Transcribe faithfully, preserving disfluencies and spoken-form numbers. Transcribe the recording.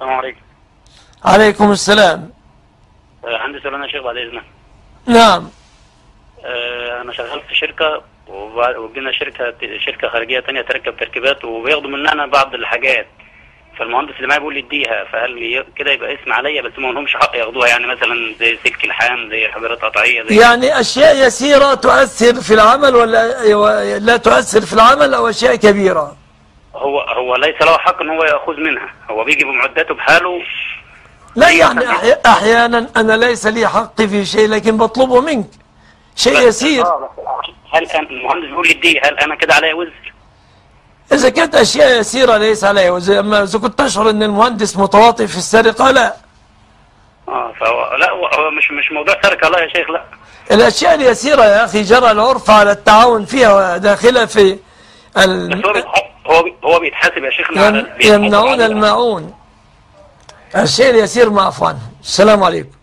السلام عليكم. عليكم السلام. آه، عندي سؤال يا شيخ بعد إذنك. نعم. آه، أنا شغال في شركة وبعد- وجينا شركة شركة خارجية تانية تركب تركيبات وبياخدوا مننا بعض الحاجات، فالمهندس اللي معايا بيقول لي اديها، فقال لي كده يبقى اسم عليا بس ما لهمش حق ياخدوها، يعني مثلا زي سلك الحام، زي حجرات قطعية، زي يعني أشياء يسيرة تؤثر في العمل ولا لا تؤثر في العمل، أو أشياء كبيرة؟ هو هو ليس له حق ان هو ياخذ منها، هو بيجي بمعداته بحاله. لا يعني أحي... أحيانا أنا ليس لي حق في شيء لكن بطلبه منك شيء يسير. اه بس هل أنا المهندس بيقول لي اديه، هل انا كده عليا وزر؟ إذا كانت أشياء يسيرة ليس عليه وزر، أما إذا كنت تشعر أن المهندس متواطئ في السرقة لا. اه فهو لا هو هو مش مش موضوع سرقه، لا يا شيخ، لا. الأشياء اليسيرة يا أخي جرى العرف على التعاون فيها وداخلة في ال... بس هو بيتح- هو بي- هو بيتحاسب يا شيخنا على يم... بيتحاسب يمنعون على- الماعون. الشيء اليسير معفو عنه. السلام عليكم.